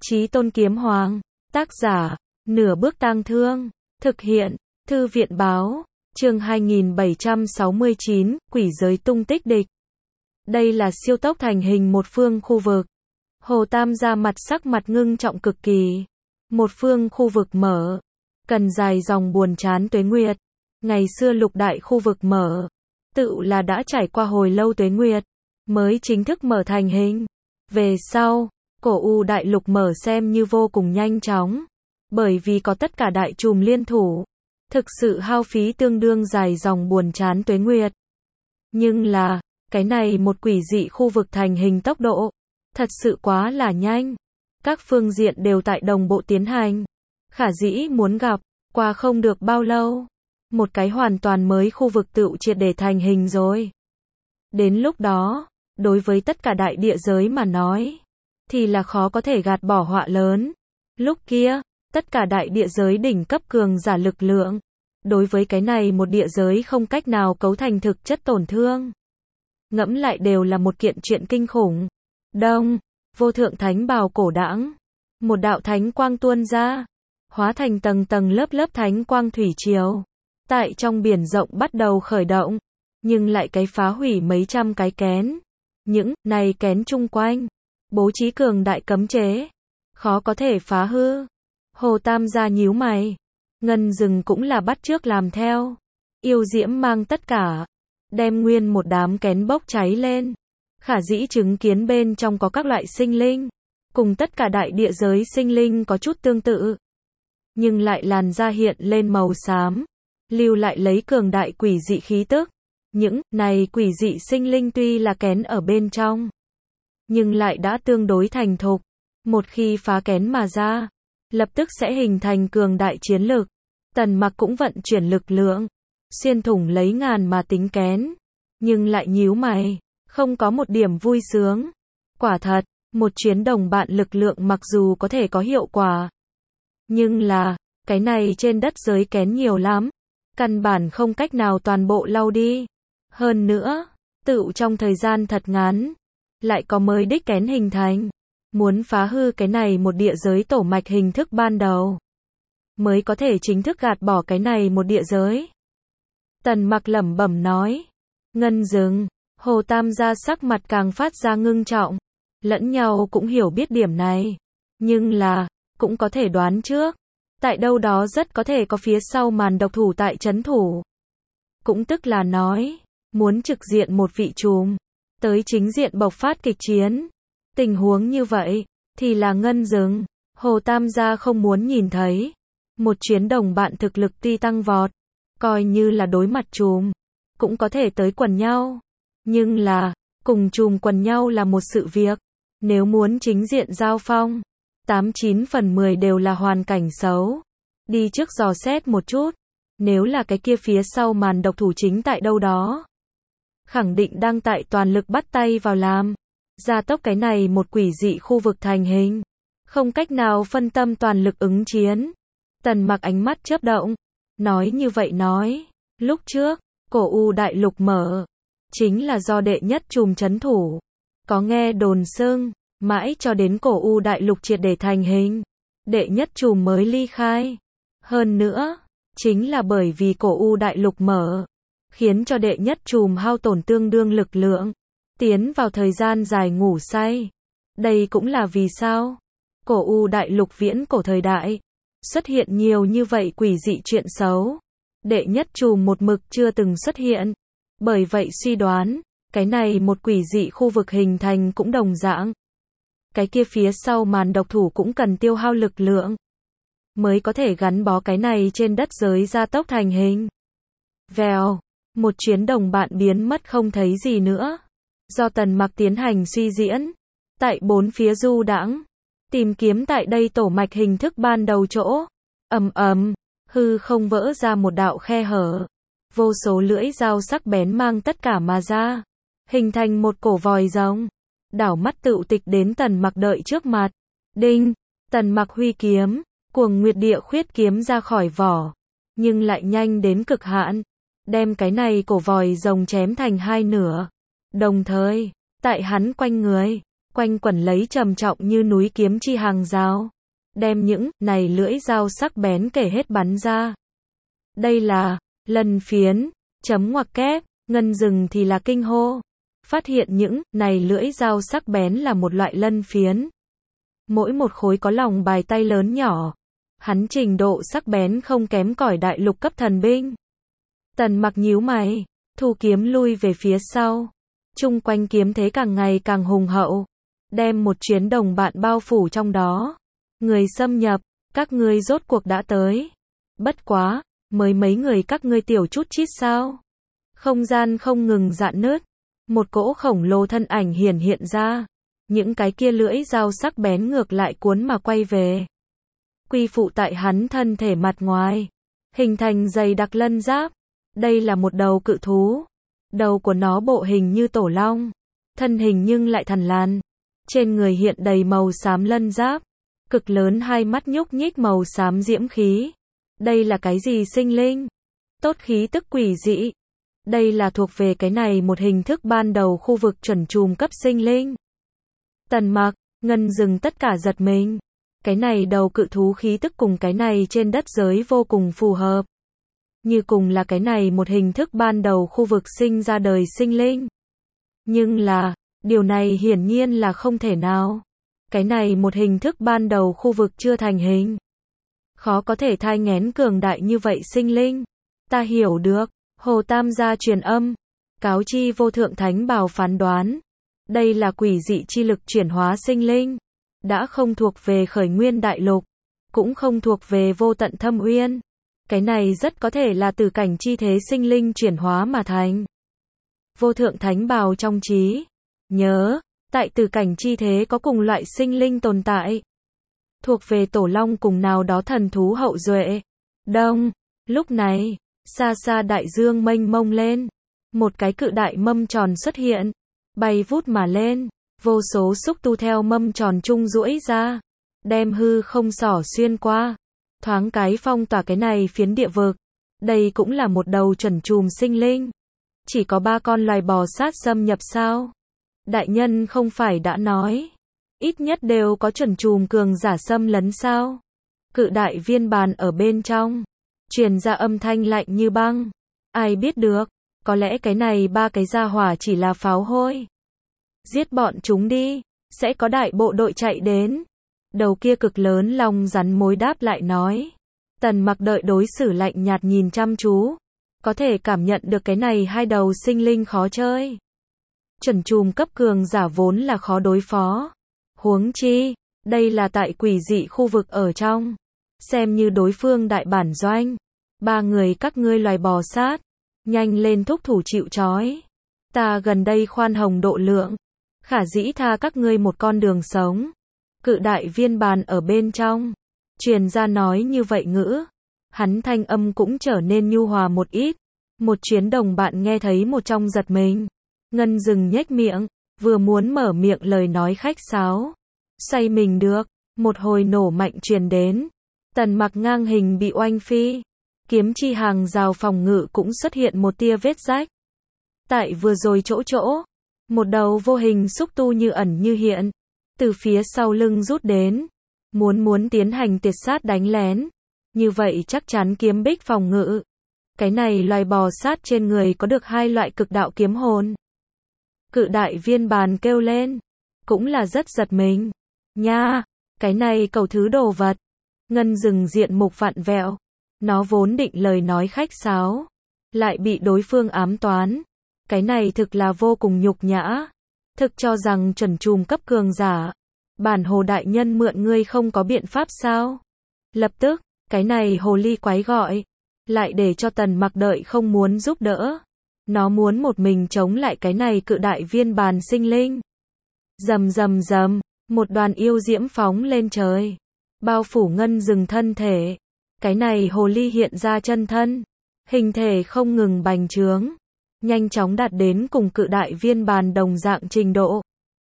Chí Tôn Kiếm Hoàng. Tác giả, Nửa Bước Tang Thương. Thực hiện, Thư viện báo. Chương 2769, Quỷ giới tung tích địch. Đây là siêu tốc thành hình một phương khu vực. Hồ Tam gia sắc mặt ngưng trọng cực kỳ. Một phương khu vực mở. Cần dài dòng buồn chán tuế nguyệt. Ngày xưa lục đại khu vực mở. Tự là đã trải qua hồi lâu tuế nguyệt. Mới chính thức mở thành hình. Về sau, cổ U đại lục mở xem như vô cùng nhanh chóng. Bởi vì có tất cả đại trùm liên thủ. Thực sự hao phí tương đương dài dòng buồn chán tuế nguyệt. Nhưng là, cái này một quỷ dị khu vực thành hình tốc độ. Thật sự quá là nhanh. Các phương diện đều tại đồng bộ tiến hành. Khả dĩ muốn gặp, qua không được bao lâu. Một cái hoàn toàn mới khu vực tựu triệt để thành hình rồi. Đến lúc đó, đối với tất cả đại địa giới mà nói, thì là khó có thể gạt bỏ họa lớn. Lúc kia, tất cả đại địa giới đỉnh cấp cường giả lực lượng. Đối với cái này một địa giới không cách nào cấu thành thực chất tổn thương. Ngẫm lại đều là một kiện chuyện kinh khủng. Đông, vô thượng thánh bào cổ đãng. Một đạo thánh quang tuôn ra. Hóa thành tầng tầng lớp lớp thánh quang thủy triều. Tại trong biển rộng bắt đầu khởi động. Nhưng lại cái phá hủy mấy trăm cái kén. Những này kén chung quanh. Bố trí cường đại cấm chế. Khó có thể phá hư. Hồ Tam gia nhíu mày. Ngân Dừng cũng là bắt chước làm theo. Yêu diễm mang tất cả. Đem nguyên một đám kén bốc cháy lên. Khả dĩ chứng kiến bên trong có các loại sinh linh. Cùng tất cả đại địa giới sinh linh có chút tương tự. Nhưng lại làn da hiện lên màu xám. Lưu lại lấy cường đại quỷ dị khí tức. Những này quỷ dị sinh linh tuy là kén ở bên trong. Nhưng lại đã tương đối thành thục. Một khi phá kén mà ra. Lập tức sẽ hình thành cường đại chiến lực. Tần Mặc cũng vận chuyển lực lượng. Xuyên thủng lấy ngàn mà tính kén. Nhưng lại nhíu mày. Không có một điểm vui sướng. Quả thật, một chuyến đồng bạn lực lượng mặc dù có thể có hiệu quả. Nhưng là, cái này trên đất giới kén nhiều lắm. Căn bản không cách nào toàn bộ lau đi. Hơn nữa, tựu trong thời gian thật ngắn. Lại có mới đích kén hình thành. Muốn phá hư cái này một địa giới tổ mạch hình thức ban đầu. Mới có thể chính thức gạt bỏ cái này một địa giới. Tần Mặc lẩm bẩm nói. Ngân Dừng, Hồ Tam gia sắc mặt càng phát ra ngưng trọng. Lẫn nhau cũng hiểu biết điểm này. Nhưng là, cũng có thể đoán trước. Tại đâu đó rất có thể có phía sau màn độc thủ tại trấn thủ. Cũng tức là nói, muốn trực diện một vị trùm. Tới chính diện bộc phát kịch chiến. Tình huống như vậy, thì là Ngân Dừng. Hồ Tam gia không muốn nhìn thấy. Một chuyến đồng bạn thực lực tuy tăng vọt. Coi như là đối mặt trùm. Cũng có thể tới quần nhau. Nhưng là, cùng trùm quần nhau là một sự việc. Nếu muốn chính diện giao phong, 89 phần 10 đều là hoàn cảnh xấu. Đi trước dò xét một chút. Nếu là cái kia phía sau màn độc thủ chính tại đâu đó. Khẳng định đang tại toàn lực bắt tay vào làm. Gia tốc cái này một quỷ dị khu vực thành hình. Không cách nào phân tâm toàn lực ứng chiến. Tần Mặc ánh mắt chớp động. Nói như vậy nói. Lúc trước, cổ U đại lục mở. Chính là do đệ nhất trùm trấn thủ. Có nghe đồn xưng. Mãi cho đến cổ U đại lục triệt để thành hình. Đệ nhất trùm mới ly khai. Hơn nữa. Chính là bởi vì cổ U đại lục mở. Khiến cho đệ nhất trùm hao tổn tương đương lực lượng. Tiến vào thời gian dài ngủ say. Đây cũng là vì sao. Cổ U đại lục viễn cổ thời đại. Xuất hiện nhiều như vậy quỷ dị chuyện xấu. Đệ nhất trùm một mực chưa từng xuất hiện. Bởi vậy suy đoán. Cái này một quỷ dị khu vực hình thành cũng đồng dạng. Cái kia phía sau màn độc thủ cũng cần tiêu hao lực lượng. Mới có thể gắn bó cái này trên đất giới gia tốc thành hình. Vèo. Một chuyến đồng bạn biến mất không thấy gì nữa. Do Tần Mặc tiến hành suy diễn. Tại bốn phía du đãng. Tìm kiếm tại đây tổ mạch hình thức ban đầu chỗ. Ầm ầm. Hư không vỡ ra một đạo khe hở. Vô số lưỡi dao sắc bén mang tất cả mà ra. Hình thành một cổ vòi rồng. Đảo mắt tựu tịch đến Tần Mặc đợi trước mặt. Đinh. Tần Mặc huy kiếm. Cuồng Nguyệt Địa Khuyết kiếm ra khỏi vỏ. Nhưng lại nhanh đến cực hạn. Đem cái này cổ vòi rồng chém thành hai nửa. Đồng thời, tại hắn quanh người, quanh quẩn lấy trầm trọng như núi kiếm chi hàng dao, đem những này lưỡi dao sắc bén kể hết bắn ra. Đây là lân phiến, chấm ngoặc kép, Ngân Dừng thì là kinh hô, phát hiện những này lưỡi dao sắc bén là một loại lân phiến. Mỗi một khối có lòng bài tay lớn nhỏ, hắn trình độ sắc bén không kém cỏi đại lục cấp thần binh. Tần Mặc nhíu mày, thu kiếm lui về phía sau. Chung quanh kiếm thế càng ngày càng hùng hậu, đem một chuyến đồng bạn bao phủ trong đó. Người xâm nhập, các ngươi rốt cuộc đã tới. Bất quá, mới mấy người các ngươi tiểu chút chít sao? Không gian không ngừng rạn nứt, một cỗ khổng lồ thân ảnh hiển hiện ra. Những cái kia lưỡi dao sắc bén ngược lại cuốn mà quay về. Quy phụ tại hắn thân thể mặt ngoài, hình thành dày đặc lân giáp. Đây là một đầu cự thú. Đầu của nó bộ hình như tổ long, thân hình nhưng lại thằn lằn. Trên người hiện đầy màu xám lân giáp, cực lớn hai mắt nhúc nhích màu xám diễm khí. Đây là cái gì sinh linh? Tốt khí tức quỷ dị. Đây là thuộc về cái này một hình thức ban đầu khu vực chuẩn trùm cấp sinh linh. Tần Mặc, Ngân Dừng tất cả giật mình. Cái này đầu cự thú khí tức cùng cái này trên đất giới vô cùng phù hợp. Như cùng là cái này một hình thức ban đầu khu vực sinh ra đời sinh linh. Nhưng là, điều này hiển nhiên là không thể nào. Cái này một hình thức ban đầu khu vực chưa thành hình. Khó có thể thai nghén cường đại như vậy sinh linh. Ta hiểu được, Hồ Tam gia truyền âm. Cáo chi vô thượng thánh bào phán đoán. Đây là quỷ dị chi lực chuyển hóa sinh linh. Đã không thuộc về khởi nguyên đại lục. Cũng không thuộc về vô tận thâm uyên. Cái này rất có thể là từ cảnh chi thế sinh linh chuyển hóa mà thành. Vô thượng thánh bào trong trí nhớ, tại từ cảnh chi thế có cùng loại sinh linh tồn tại. Thuộc về tổ long cùng nào đó thần thú hậu duệ. Đông, lúc này, xa xa đại dương mênh mông lên. Một cái cự đại mâm tròn xuất hiện, bay vút mà lên. Vô số xúc tu theo mâm tròn trung duỗi ra, đem hư không xỏ xuyên qua. Thoáng cái phong tỏa cái này phiến địa vực. Đây cũng là một đầu chuẩn trùm sinh linh. Chỉ có 3 con loài bò sát xâm nhập sao? Đại nhân không phải đã nói, ít nhất đều có chuẩn trùm cường giả xâm lấn sao? Cự đại viên bàn ở bên trong, truyền ra âm thanh lạnh như băng. Ai biết được, có lẽ cái này 3 cái gia hỏa chỉ là pháo hôi. Giết bọn chúng đi, sẽ có đại bộ đội chạy đến. Đầu kia cực lớn long rắn mối đáp lại nói. Tần Mặc đợi đối xử lạnh nhạt nhìn chăm chú. Có thể cảm nhận được cái này hai đầu sinh linh khó chơi. Chuẩn trùm cấp cường giả vốn là khó đối phó. Huống chi, đây là tại quỷ dị khu vực ở trong. Xem như đối phương đại bản doanh. 3 người các ngươi loài bò sát. Nhanh lên thúc thủ chịu trói. Ta gần đây khoan hồng độ lượng. Khả dĩ tha các ngươi một con đường sống. Cự đại viên bàn ở bên trong. Truyền ra nói như vậy ngữ. Hắn thanh âm cũng trở nên nhu hòa một ít. Một chuyến đồng bạn nghe thấy một trong giật mình. Ngân Dừng nhếch miệng, vừa muốn mở miệng lời nói khách sáo. Xoay mình được, một hồi nổ mạnh truyền đến. Tần Mặc ngang hình bị oanh phi. Kiếm chi hàng rào phòng ngự cũng xuất hiện một tia vết rách. Tại vừa rồi chỗ, một đầu vô hình xúc tu như ẩn như hiện. Từ phía sau lưng rút đến. Muốn tiến hành tiệt sát đánh lén. Như vậy chắc chắn kiếm bích phòng ngự. Cái này loài bò sát trên người có được 2 loại cực đạo kiếm hồn. Cự đại viên bàn kêu lên. Cũng là rất giật mình. Nha, cái này cầu thứ đồ vật. Ngân Dừng diện mục vặn vẹo. Nó vốn định lời nói khách sáo. Lại bị đối phương ám toán. Cái này thực là vô cùng nhục nhã. Thực cho rằng chuẩn trùm cấp cường giả. Bản hồ đại nhân mượn ngươi không có biện pháp sao? Lập tức, cái này hồ ly quái gọi. Lại để cho Tần Mặc đợi không muốn giúp đỡ. Nó muốn một mình chống lại cái này cự đại viên bàn sinh linh. Rầm rầm rầm, một đoàn yêu diễm phóng lên trời. Bao phủ Ngân Dừng thân thể. Cái này hồ ly hiện ra chân thân. Hình thể không ngừng bành trướng. Nhanh chóng đạt đến cùng cự đại viên bàn đồng dạng trình độ.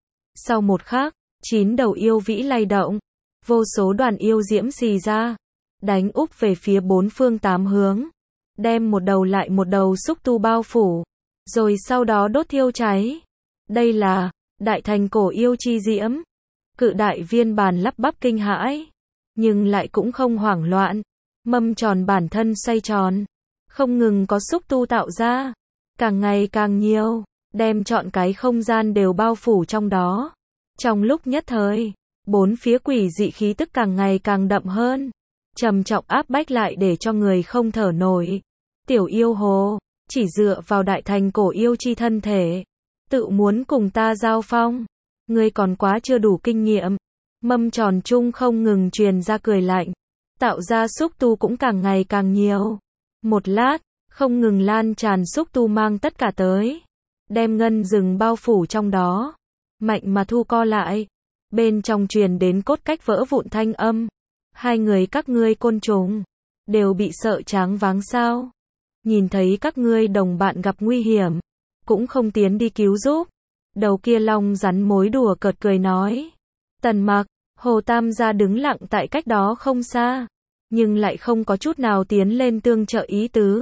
Sau một khắc, 9 đầu yêu vĩ lay động. Vô số đoàn yêu diễm xì ra. Đánh úp về phía 4 phương 8 hướng. Đem một đầu lại một đầu xúc tu bao phủ. Rồi sau đó đốt thiêu cháy. Đây là Đại thành cổ yêu chi diễm. Cự đại viên bàn lắp bắp kinh hãi, nhưng lại cũng không hoảng loạn. Mâm tròn bản thân xoay tròn, không ngừng có xúc tu tạo ra, càng ngày càng nhiều, đem trọn cái không gian đều bao phủ trong đó. Trong lúc nhất thời, bốn phía quỷ dị khí tức càng ngày càng đậm hơn, trầm trọng áp bách lại để cho người không thở nổi. Tiểu yêu hồ, chỉ dựa vào đại thành cổ yêu chi thân thể, tự muốn cùng ta giao phong, ngươi còn quá chưa đủ kinh nghiệm. Mâm tròn chung không ngừng truyền ra cười lạnh, tạo ra xúc tu cũng càng ngày càng nhiều. Một lát, không ngừng lan tràn xúc tu mang tất cả tới, đem ngân rừng bao phủ trong đó, mạnh mà thu co lại. Bên trong truyền đến cốt cách vỡ vụn thanh âm. Hai người các ngươi côn trùng, đều bị sợ choáng váng sao? Nhìn thấy các ngươi đồng bạn gặp nguy hiểm, cũng không tiến đi cứu giúp. Đầu kia long rắn mối đùa cợt cười nói. Tần Mặc, Hồ Tam gia đứng lặng tại cách đó không xa, nhưng lại không có chút nào tiến lên tương trợ ý tứ.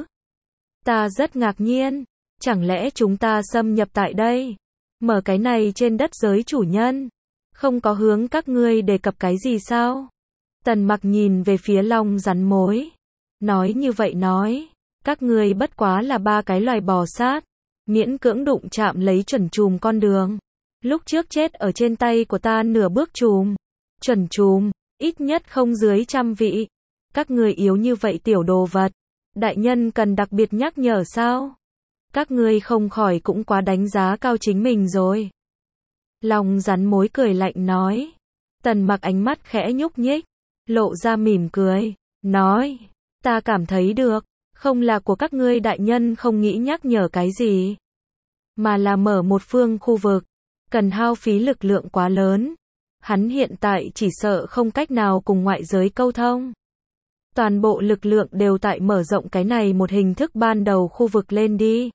Ta rất ngạc nhiên, chẳng lẽ chúng ta xâm nhập tại đây, mở cái này trên đất giới chủ nhân, không có hướng các ngươi đề cập cái gì sao? Tần Mặc nhìn về phía long rắn mối, nói như vậy nói, các ngươi bất quá là ba cái loài bò sát, miễn cưỡng đụng chạm lấy chuẩn trùm con đường. Lúc trước chết ở trên tay của ta nửa bước trùm, chuẩn trùm, ít nhất không dưới 100 vị. Các ngươi yếu như vậy tiểu đồ vật, đại nhân cần đặc biệt nhắc nhở sao? Các ngươi không khỏi cũng quá đánh giá cao chính mình rồi. Long rắn mối cười lạnh nói. Tần Mặc ánh mắt khẽ nhúc nhích, lộ ra mỉm cười, nói, ta cảm thấy được, không là của các ngươi đại nhân không nghĩ nhắc nhở cái gì, mà là mở một phương khu vực, cần hao phí lực lượng quá lớn. Hắn hiện tại chỉ sợ không cách nào cùng ngoại giới câu thông. Toàn bộ lực lượng đều tại mở rộng cái này một hình thức ban đầu khu vực lên đi.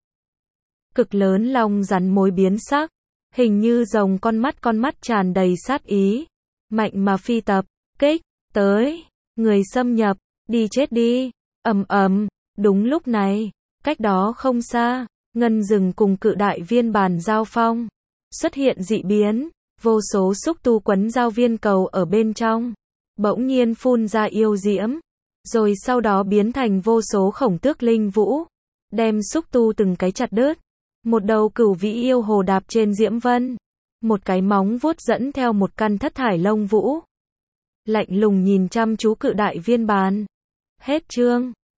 Cực lớn long rắn mối biến sắc, hình như rồng con mắt tràn đầy sát ý, mạnh mà phi tập, kích, tới, người xâm nhập, đi chết đi, ầm ầm. Đúng lúc này, cách đó không xa, ngân rừng cùng cự đại viên bàn giao phong, xuất hiện dị biến, vô số xúc tu quấn giao viên cầu ở bên trong, bỗng nhiên phun ra yêu diễm, rồi sau đó biến thành vô số khổng tước linh vũ, đem xúc tu từng cái chặt đứt. Một đầu cửu vĩ yêu hồ đạp trên diễm vân, một cái móng vuốt dẫn theo một căn thất thải lông vũ, lạnh lùng nhìn chăm chú cự đại viên bàn. Hết chương.